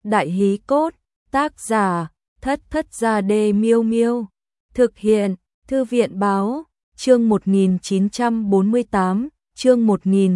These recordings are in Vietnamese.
Đại hí cốt, tác giả, Thất Thất Gia Đê Miêu Miêu. Thực hiện, Thư viện báo, chương 1948, chương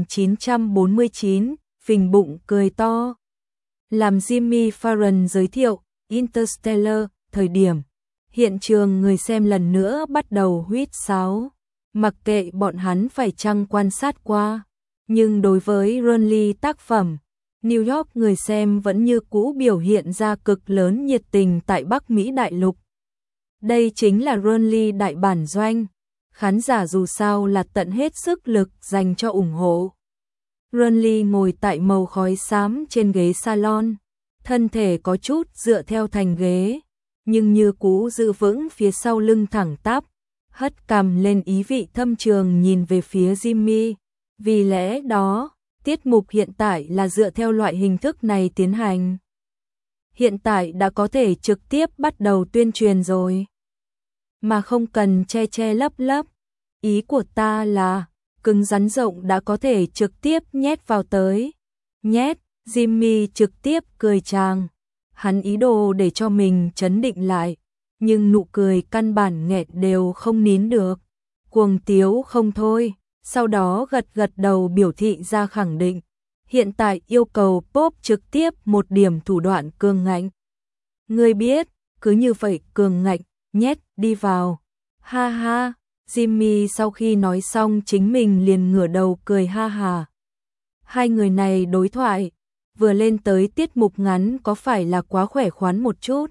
1949, phình bụng cười to. Làm Jimmy Fallon giới thiệu, Interstellar, thời điểm. Hiện trường người xem lần nữa bắt đầu huýt sáo. Mặc kệ bọn hắn phải chăng quan sát qua. Nhưng đối với Rowling tác phẩm, New York người xem vẫn như cũ biểu hiện ra cực lớn nhiệt tình tại Bắc Mỹ đại lục. Đây chính là Rowling đại bản doanh. Khán giả dù sao là tận hết sức lực dành cho ủng hộ. Rowling ngồi tại màu khói xám trên ghế salon. Thân thể có chút dựa theo thành ghế, nhưng như cũ giữ vững phía sau lưng thẳng tắp. Hất cằm lên ý vị thâm trường nhìn về phía Jimmy. Vì lẽ đó, tiết mục hiện tại là dựa theo loại hình thức này tiến hành. Hiện tại đã có thể trực tiếp bắt đầu tuyên truyền rồi. Mà không cần che che lấp lấp. Ý của ta là, cứng rắn rộng đã có thể trực tiếp nhét vào tới. Nhét, Jimmy trực tiếp cười tràng. Hắn ý đồ để cho mình trấn định lại. Nhưng nụ cười căn bản nghẹt đều không nín được. Cuồng tiếu không thôi. Sau đó gật gật đầu biểu thị ra khẳng định. Hiện tại yêu cầu Pop trực tiếp một điểm thủ đoạn cường ngạnh. Ngươi biết, cứ như vậy cường ngạnh, nhét đi vào. Ha ha, Jimmy sau khi nói xong chính mình liền ngửa đầu cười ha hà. Hai người này đối thoại, vừa lên tới tiết mục ngắn có phải là quá khỏe khoắn một chút.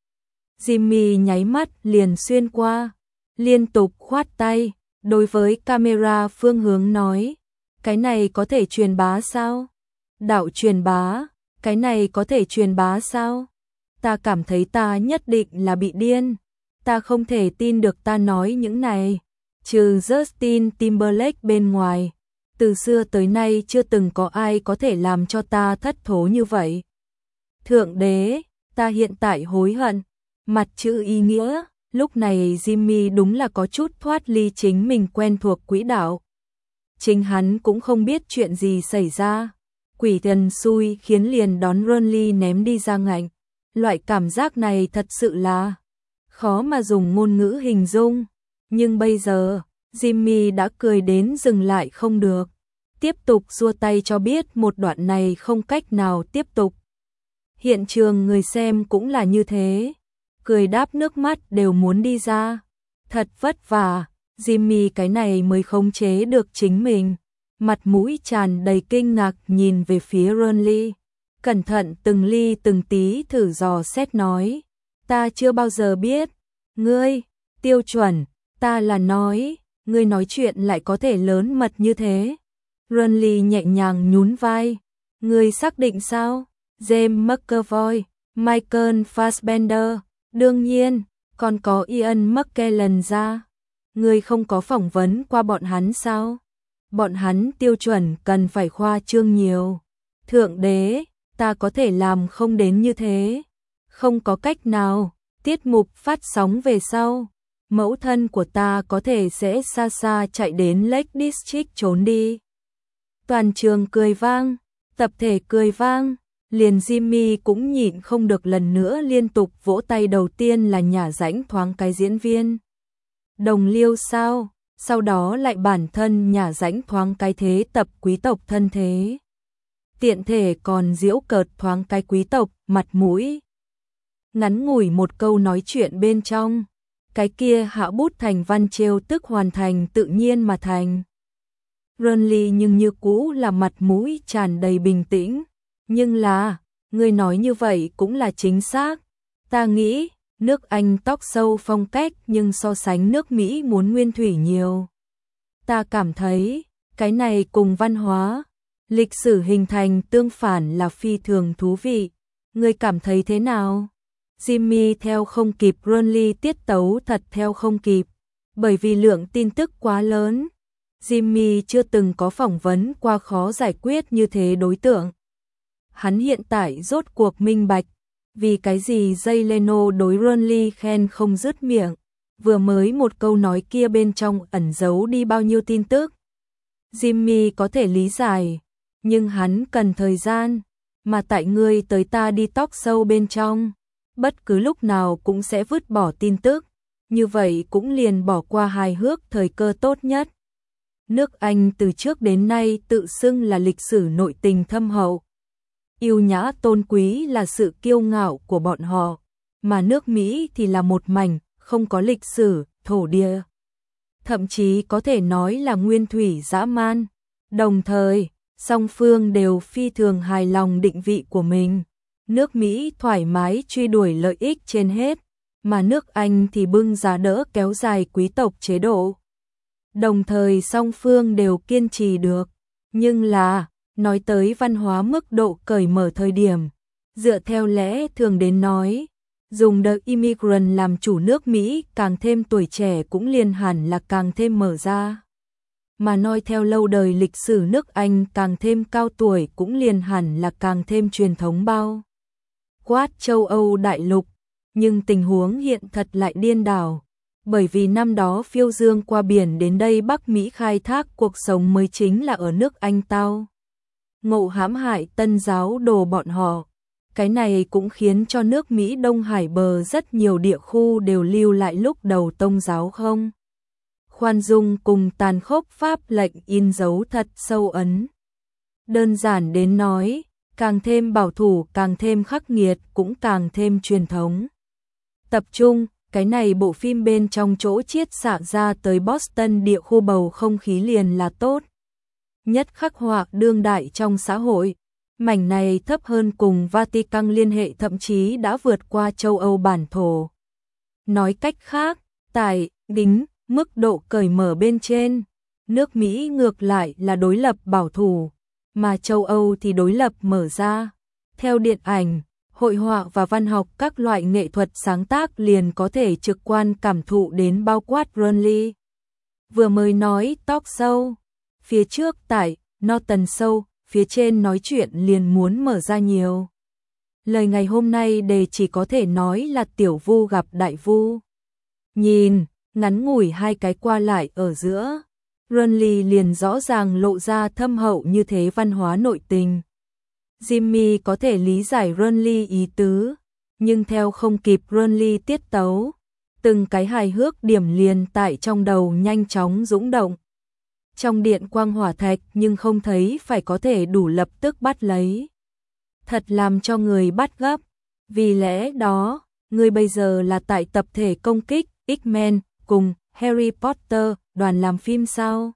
Jimmy nháy mắt liền xuyên qua, liên tục khoát tay. Đối với camera phương hướng nói, cái này có thể truyền bá sao? Đạo truyền bá, cái này có thể truyền bá sao? Ta cảm thấy ta nhất định là bị điên. Ta không thể tin được ta nói những này. Trừ Justin Timberlake bên ngoài, từ xưa tới nay chưa từng có ai có thể làm cho ta thất thố như vậy. Thượng đế, ta hiện tại hối hận. Mặt chữ ý nghĩa. Lúc này Jimmy đúng là có chút thoát ly chính mình quen thuộc quỹ đạo. Chính hắn cũng không biết chuyện gì xảy ra. Quỷ thần xui khiến liền đón Rowling ném đi ra ngạnh. Loại cảm giác này thật sự là khó mà dùng ngôn ngữ hình dung. Nhưng bây giờ, Jimmy đã cười đến dừng lại không được. Tiếp tục giơ tay cho biết một đoạn này không cách nào tiếp tục. Hiện trường người xem cũng là như thế. Cười đáp nước mắt đều muốn đi ra. Thật vất vả, Jimmy cái này mới khống chế được chính mình. Mặt mũi tràn đầy kinh ngạc nhìn về phía Rowling. Cẩn thận từng ly từng tí thử dò xét nói. Ta chưa bao giờ biết. Ngươi, tiêu chuẩn, ta là nói, ngươi nói chuyện lại có thể lớn mật như thế. Rowling nhẹ nhàng nhún vai. Ngươi xác định sao? James McAvoy, Michael Fassbender. Đương nhiên, còn có Ian McKellen ra. Ngươi không có phỏng vấn qua bọn hắn sao? Bọn hắn tiêu chuẩn cần phải khoa trương nhiều. Thượng đế, ta có thể làm không đến như thế. Không có cách nào, tiết mục phát sóng về sau. Mẫu thân của ta có thể sẽ xa xa chạy đến Lake District trốn đi. Toàn trường cười vang, tập thể cười vang. Liền Jimmy cũng nhịn không được lần nữa liên tục vỗ tay, đầu tiên là nhả rãnh thoáng cái diễn viên. Đồng liêu sao, sau đó lại bản thân nhả rãnh thoáng cái thế tập quý tộc thân thế. Tiện thể còn giễu cợt thoáng cái quý tộc, mặt mũi. Ngắn ngủi một câu nói chuyện bên trong, cái kia hạ bút thành văn trêu tức hoàn thành tự nhiên mà thành. Rowling nhưng như cũ là mặt mũi tràn đầy bình tĩnh. Nhưng là, người nói như vậy cũng là chính xác. Ta nghĩ, nước Anh tóc sâu phong cách nhưng so sánh nước Mỹ muốn nguyên thủy nhiều. Ta cảm thấy, cái này cùng văn hóa, lịch sử hình thành tương phản là phi thường thú vị. Người cảm thấy thế nào? Jimmy theo không kịp, Rowling tiết tấu thật theo không kịp. Bởi vì lượng tin tức quá lớn. Jimmy chưa từng có phỏng vấn qua khó giải quyết như thế đối tượng. Hắn hiện tại rốt cuộc minh bạch, vì cái gì Jay Leno đối Rowling khen không dứt miệng, vừa mới một câu nói kia bên trong ẩn giấu đi bao nhiêu tin tức. Jimmy có thể lý giải, nhưng hắn cần thời gian, mà tại ngươi tới ta đi talk show bên trong, bất cứ lúc nào cũng sẽ vứt bỏ tin tức, như vậy cũng liền bỏ qua hài hước thời cơ tốt nhất. Nước Anh từ trước đến nay tự xưng là lịch sử nội tình thâm hậu. Yêu nhã tôn quý là sự kiêu ngạo của bọn họ, mà nước Mỹ thì là một mảnh, không có lịch sử, thổ địa. Thậm chí có thể nói là nguyên thủy dã man. Đồng thời, song phương đều phi thường hài lòng định vị của mình. Nước Mỹ thoải mái truy đuổi lợi ích trên hết, mà nước Anh thì bưng giá đỡ kéo dài quý tộc chế độ. Đồng thời song phương đều kiên trì được, nhưng là, nói tới văn hóa mức độ cởi mở thời điểm, dựa theo lẽ thường đến nói, dùng the immigrant làm chủ nước Mỹ càng thêm tuổi trẻ cũng liền hẳn là càng thêm mở ra. Mà nói theo lâu đời lịch sử nước Anh càng thêm cao tuổi cũng liền hẳn là càng thêm truyền thống bao quát châu Âu đại lục, nhưng tình huống hiện thật lại điên đảo. Bởi vì năm đó phiêu dương qua biển đến đây Bắc Mỹ khai thác cuộc sống mới chính là ở nước Anh tao. Ngộ hãm hại tân giáo đồ bọn họ. Cái này cũng khiến cho nước Mỹ Đông Hải bờ rất nhiều địa khu đều lưu lại lúc đầu tông giáo không. Khoan dung cùng tàn khốc pháp lệnh in dấu thật sâu ấn. Đơn giản đến nói, càng thêm bảo thủ càng thêm khắc nghiệt cũng càng thêm truyền thống. Tập trung, cái này bộ phim bên trong chỗ chiết xạ ra tới Boston địa khu bầu không khí liền là tốt. Nhất khắc họa đương đại trong xã hội, mảnh này thấp hơn cùng Vatican liên hệ thậm chí đã vượt qua châu Âu bản thổ. Nói cách khác, tại đính mức độ cởi mở bên trên, nước Mỹ ngược lại là đối lập bảo thủ, mà châu Âu thì đối lập mở ra. Theo điện ảnh, hội họa và văn học các loại nghệ thuật sáng tác liền có thể trực quan cảm thụ đến bao quát Burnley. Vừa mới nói talk show, phía trước tại Norton Show, phía trên nói chuyện liền muốn mở ra nhiều. Lời ngày hôm nay đề chỉ có thể nói là tiểu vu gặp đại vu. Nhìn, ngắn ngủi hai cái qua lại ở giữa, Burnley liền rõ ràng lộ ra thâm hậu như thế văn hóa nội tình. Jimmy có thể lý giải Burnley ý tứ, nhưng theo không kịp Burnley tiết tấu, từng cái hài hước điểm liền tại trong đầu nhanh chóng dũng động. Trong điện quang hỏa thạch nhưng không thấy phải có thể đủ lập tức bắt lấy. Thật làm cho người bắt gấp, vì lẽ đó, người bây giờ là tại tập thể công kích X-Men cùng Harry Potter đoàn làm phim sao?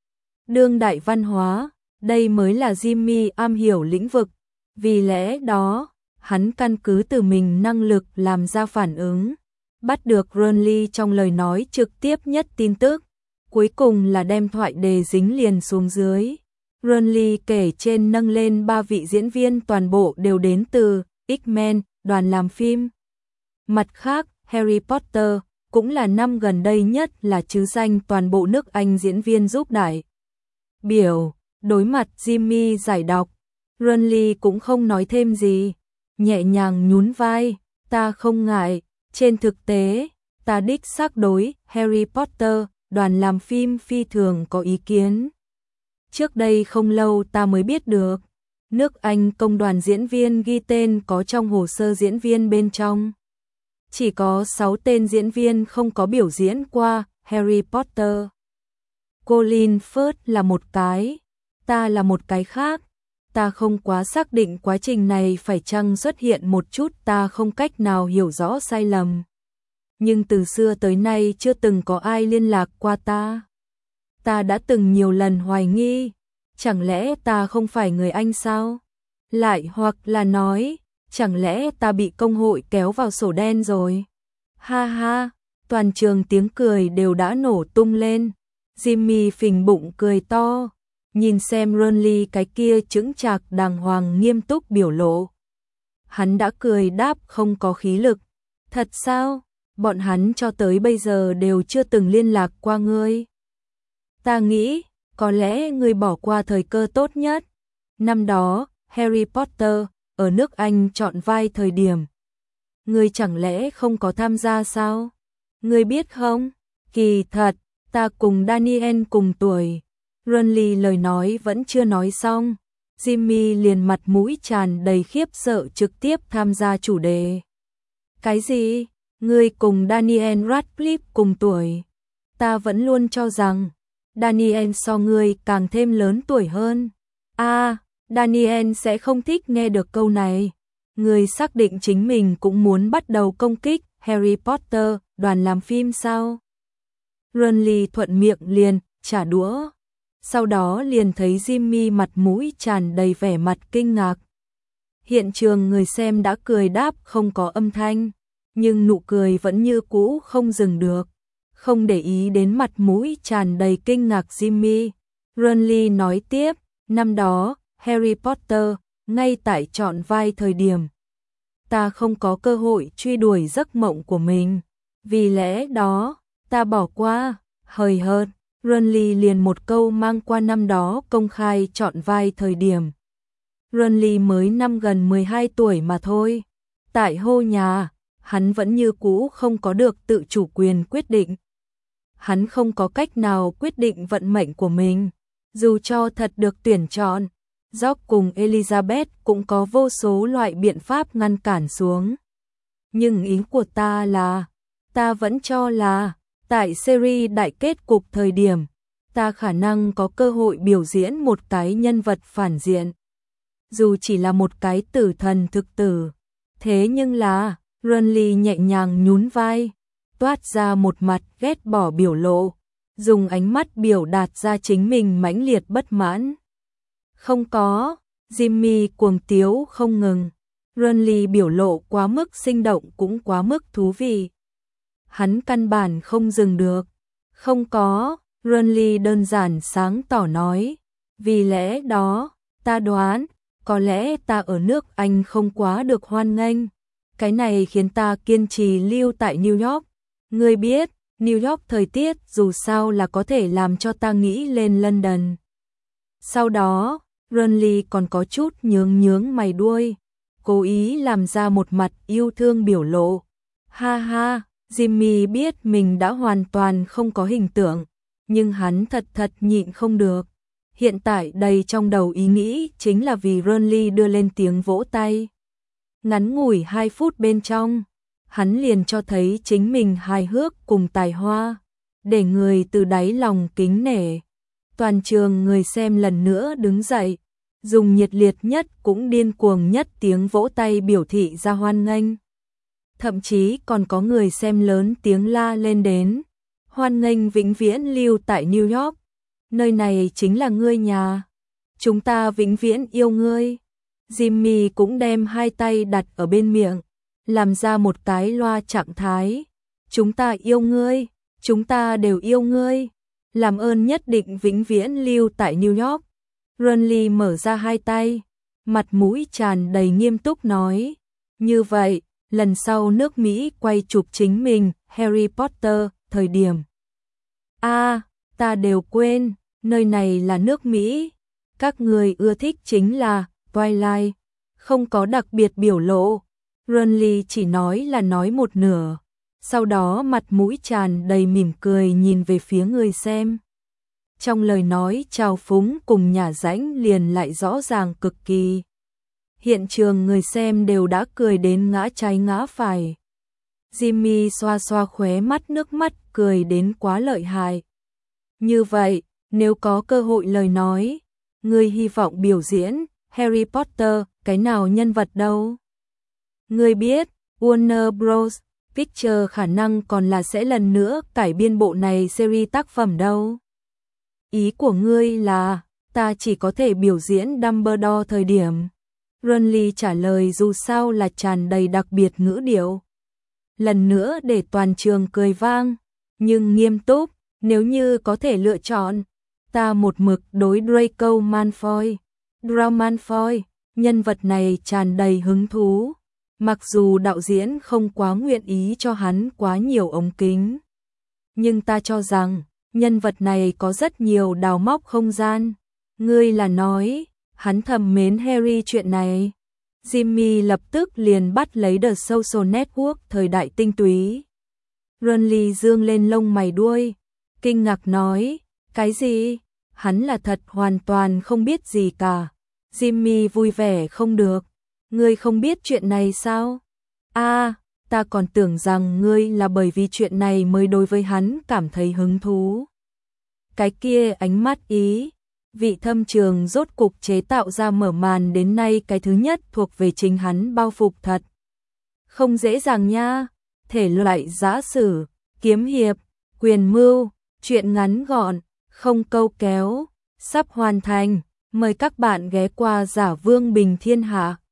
Đương đại văn hóa, đây mới là Jimmy am hiểu lĩnh vực, vì lẽ đó, hắn căn cứ từ mình năng lực làm ra phản ứng, bắt được Burnley trong lời nói trực tiếp nhất tin tức, cuối cùng là đem thoại đề dính liền xuống dưới. Burnley kể trên nâng lên 3 vị diễn viên toàn bộ đều đến từ X-Men, đoàn làm phim. Mặt khác, Harry Potter cũng là năm gần đây nhất là chứ danh toàn bộ nước Anh diễn viên giúp đại biểu. Đối mặt Jimmy giải đọc, Burnley cũng không nói thêm gì, nhẹ nhàng nhún vai, ta không ngại, trên thực tế, ta đích xác đối Harry Potter, đoàn làm phim phi thường có ý kiến. Trước đây không lâu ta mới biết được, nước Anh công đoàn diễn viên ghi tên có trong hồ sơ diễn viên bên trong. Chỉ có 6 tên diễn viên không có biểu diễn qua Harry Potter. Colin Firth là một cái, ta là một cái khác. Ta không quá xác định quá trình này phải chăng xuất hiện một chút ta không cách nào hiểu rõ sai lầm. Nhưng từ xưa tới nay chưa từng có ai liên lạc qua ta. Ta đã từng nhiều lần hoài nghi, chẳng lẽ ta không phải người Anh sao? Lại hoặc là nói, chẳng lẽ ta bị công hội kéo vào sổ đen rồi? Ha ha, toàn trường tiếng cười đều đã nổ tung lên. Jimmy phình bụng cười to, nhìn xem Burnley cái kia chững chạc đàng hoàng nghiêm túc biểu lộ. Hắn đã cười đáp không có khí lực. Thật sao? Bọn hắn cho tới bây giờ đều chưa từng liên lạc qua ngươi. Ta nghĩ, có lẽ ngươi bỏ qua thời cơ tốt nhất. Năm đó, Harry Potter ở nước Anh chọn vai thời điểm. Ngươi chẳng lẽ không có tham gia sao? Ngươi biết không? Kỳ thật, ta cùng Daniel cùng tuổi. Burnley lời nói vẫn chưa nói xong, Jimmy liền mặt mũi tràn đầy khiếp sợ trực tiếp tham gia chủ đề. Cái gì? Ngươi cùng Daniel Radcliffe cùng tuổi? Ta vẫn luôn cho rằng Daniel so ngươi càng thêm lớn tuổi hơn. Daniel sẽ không thích nghe được câu này. Ngươi xác định chính mình cũng muốn bắt đầu công kích Harry Potter, đoàn làm phim sao? Ronly thuận miệng liền trả đũa. Sau đó liền thấy Jimmy mặt mũi tràn đầy vẻ mặt kinh ngạc. Hiện trường người xem đã cười đáp không có âm thanh, nhưng nụ cười vẫn như cũ không dừng được. Không để ý đến mặt mũi tràn đầy kinh ngạc Jimmy, Ronly nói tiếp, năm đó, Harry Potter, ngay tại chọn vai thời điểm. Ta không có cơ hội truy đuổi giấc mộng của mình, vì lẽ đó, ta bỏ qua, hời hợt. Ronly liền một câu mang qua năm đó công khai chọn vai thời điểm. Ronly mới năm gần 12 tuổi mà thôi. Tại hô nhà, hắn vẫn như cũ không có được tự chủ quyền quyết định. Hắn không có cách nào quyết định vận mệnh của mình. Dù cho thật được tuyển chọn, George cùng Elizabeth cũng có vô số loại biện pháp ngăn cản xuống. Nhưng ý của ta là, ta vẫn cho là, tại series đại kết cục thời điểm, ta khả năng có cơ hội biểu diễn một cái nhân vật phản diện. Dù chỉ là một cái tử thần thực tử. Thế nhưng là, Ronly nhẹ nhàng nhún vai, toát ra một mặt ghét bỏ biểu lộ, dùng ánh mắt biểu đạt ra chính mình mãnh liệt bất mãn. Không có, Jimmy cuồng tiếu không ngừng. Ronly biểu lộ quá mức sinh động cũng quá mức thú vị. Hắn căn bản không dừng được. Không có, Ronly đơn giản sáng tỏ nói. Vì lẽ đó, ta đoán, có lẽ ta ở nước Anh không quá được hoan nghênh. Cái này khiến ta kiên trì lưu tại New York. Ngươi biết, New York thời tiết dù sao là có thể làm cho ta nghĩ lên London. Sau đó, Ronly còn có chút nhướng mày đuôi, cố ý làm ra một mặt yêu thương biểu lộ. Ha ha, Jimmy biết mình đã hoàn toàn không có hình tượng, nhưng hắn thật nhịn không được. Hiện tại đầy trong đầu ý nghĩ chính là vì Ronly đưa lên tiếng vỗ tay. Ngắn ngủi 2 phút bên trong, hắn liền cho thấy chính mình hài hước cùng tài hoa, để người từ đáy lòng kính nể. Toàn trường người xem lần nữa đứng dậy, dùng nhiệt liệt nhất cũng điên cuồng nhất tiếng vỗ tay biểu thị ra hoan nghênh. Thậm chí còn có người xem lớn tiếng la lên đến, hoan nghênh vĩnh viễn lưu tại New York. Nơi này chính là ngươi nhà. Chúng ta vĩnh viễn yêu ngươi. Jimmy cũng đem 2 tay đặt ở bên miệng, làm ra một cái loa trạng thái. Chúng ta yêu ngươi, chúng ta đều yêu ngươi. Làm ơn nhất định vĩnh viễn lưu tại New York. Ronly mở ra 2 tay, mặt mũi tràn đầy nghiêm túc nói. Như vậy, lần sau nước Mỹ quay chụp chính mình, Harry Potter, thời điểm. Ta đều quên, nơi này là nước Mỹ. Các người ưa thích chính là Twilight, không có đặc biệt biểu lộ. Ronly chỉ nói là nói một nửa, sau đó mặt mũi tràn đầy mỉm cười nhìn về phía người xem. Trong lời nói trào phúng cùng nhả rãnh liền lại rõ ràng cực kỳ. Hiện trường người xem đều đã cười đến ngã trái ngã phải. Jimmy xoa xoa khóe mắt, nước mắt cười đến quá lợi hại. Như vậy, nếu có cơ hội lời nói, ngươi hy vọng biểu diễn Harry Potter, cái nào nhân vật đâu? Ngươi biết, Warner Bros. Pictures khả năng còn là sẽ lần nữa cải biên bộ này series tác phẩm đâu. Ý của ngươi là, ta chỉ có thể biểu diễn Dumbledore thời điểm. Ronly trả lời dù sao là tràn đầy đặc biệt ngữ điệu. Lần nữa để toàn trường cười vang, nhưng nghiêm túc, nếu như có thể lựa chọn, ta một mực đối Draco Malfoy. Malfoy, nhân vật này tràn đầy hứng thú. Mặc dù đạo diễn không quá nguyện ý cho hắn quá nhiều ống kính, nhưng ta cho rằng nhân vật này có rất nhiều đào móc không gian. Ngươi là nói, hắn thầm mến Harry chuyện này. Jimmy lập tức liền bắt lấy The Social Network thời đại tinh túy. Ronly dương lên lông mày đuôi, kinh ngạc nói, cái gì? Hắn là thật hoàn toàn không biết gì cả. Jimmy vui vẻ không được. Ngươi không biết chuyện này sao? Ta còn tưởng rằng ngươi là bởi vì chuyện này mới đối với hắn cảm thấy hứng thú. Cái kia ánh mắt ý. Vị thâm trường rốt cục chế tạo ra mở màn đến nay cái thứ nhất thuộc về chính hắn bao phục thật. Không dễ dàng nha. Thể loại giã sử, kiếm hiệp, quyền mưu, truyện ngắn gọn, không câu kéo, sắp hoàn thành. Mời các bạn ghé qua Giả Vương Bình Thiên Hạ.